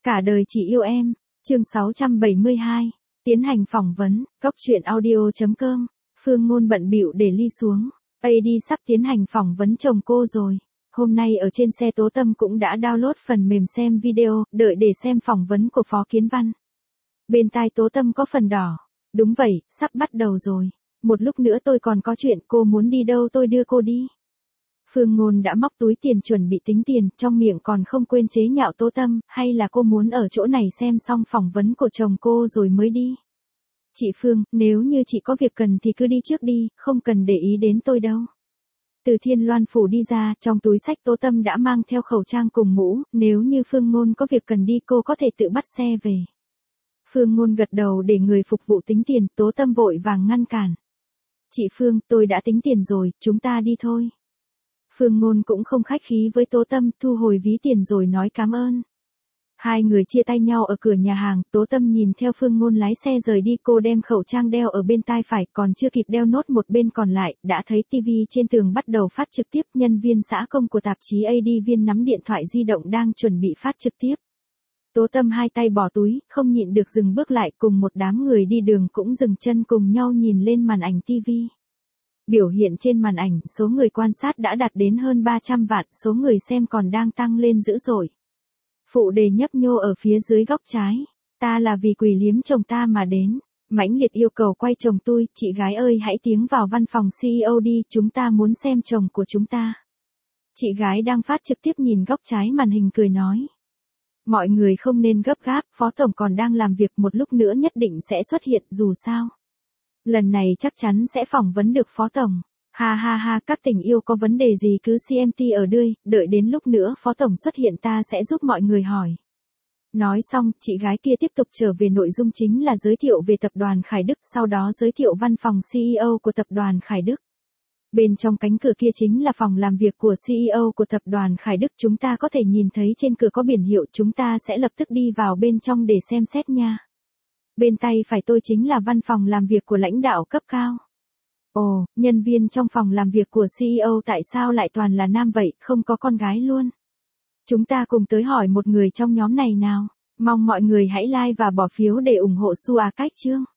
Cả đời chỉ yêu em, chương 672, tiến hành phỏng vấn, góc truyện audio.com, Phương Ngôn bận bịu để ly xuống, AD sắp tiến hành phỏng vấn chồng cô rồi. Hôm nay ở trên xe Tố Tâm cũng đã download phần mềm xem video, đợi để xem phỏng vấn của Phó Kiến Văn. Bên tai Tố Tâm có phần đỏ. Đúng vậy, sắp bắt đầu rồi. Một lúc nữa tôi còn có chuyện, cô muốn đi đâu tôi đưa cô đi. Phương Ngôn đã móc túi tiền chuẩn bị tính tiền, trong miệng còn không quên chế nhạo Tố Tâm, hay là cô muốn ở chỗ này xem xong phỏng vấn của chồng cô rồi mới đi. Chị Phương, nếu như chị có việc cần thì cứ đi trước đi, không cần để ý đến tôi đâu. Từ Thiên Loan phủ đi ra, trong túi xách Tố Tâm đã mang theo khẩu trang cùng mũ, nếu như Phương Ngôn có việc cần đi cô có thể tự bắt xe về. Phương Ngôn gật đầu để người phục vụ tính tiền, Tố Tâm vội vàng ngăn cản. Chị Phương, tôi đã tính tiền rồi, chúng ta đi thôi. Phương Ngôn cũng không khách khí với Tố Tâm, thu hồi ví tiền rồi nói cảm ơn. Hai người chia tay nhau ở cửa nhà hàng, Tố Tâm nhìn theo Phương Ngôn lái xe rời đi, cô đem khẩu trang đeo ở bên tai phải, còn chưa kịp đeo nốt một bên còn lại, đã thấy TV trên tường bắt đầu phát trực tiếp, nhân viên xã công của tạp chí AD Viên nắm điện thoại di động đang chuẩn bị phát trực tiếp. Tố Tâm hai tay bỏ túi, không nhịn được dừng bước lại, cùng một đám người đi đường cũng dừng chân cùng nhau nhìn lên màn ảnh TV. Biểu hiện trên màn ảnh, số người quan sát đã đạt đến hơn 300 vạn, số người xem còn đang tăng lên dữ dội. Phụ đề nhấp nhô ở phía dưới góc trái. Ta là vì Quỷ liếm chồng ta mà đến. Mãnh liệt yêu cầu quay chồng tôi, chị gái ơi hãy tiến vào văn phòng CEO đi, chúng ta muốn xem chồng của chúng ta. Chị gái đang phát trực tiếp nhìn góc trái màn hình cười nói. Mọi người không nên gấp gáp, Phó Tổng còn đang làm việc, một lúc nữa nhất định sẽ xuất hiện, dù sao. Lần này chắc chắn sẽ phỏng vấn được Phó Tổng. Ha ha ha, các tình yêu có vấn đề gì cứ CMT ở đợi đến lúc nữa Phó Tổng xuất hiện ta sẽ giúp mọi người hỏi. Nói xong, chị gái kia tiếp tục trở về nội dung chính là giới thiệu về tập đoàn Khải Đức, sau đó giới thiệu văn phòng CEO của tập đoàn Khải Đức. Bên trong cánh cửa kia chính là phòng làm việc của CEO của tập đoàn Khải Đức, chúng ta có thể nhìn thấy trên cửa có biển hiệu, chúng ta sẽ lập tức đi vào bên trong để xem xét nha. Bên tay phải tôi chính là văn phòng làm việc của lãnh đạo cấp cao. Ồ, nhân viên trong phòng làm việc của CEO tại sao lại toàn là nam vậy, không có con gái luôn? Chúng ta cùng tới hỏi một người trong nhóm này nào. Mong mọi người hãy like và bỏ phiếu để ủng hộ Su A Cách chương.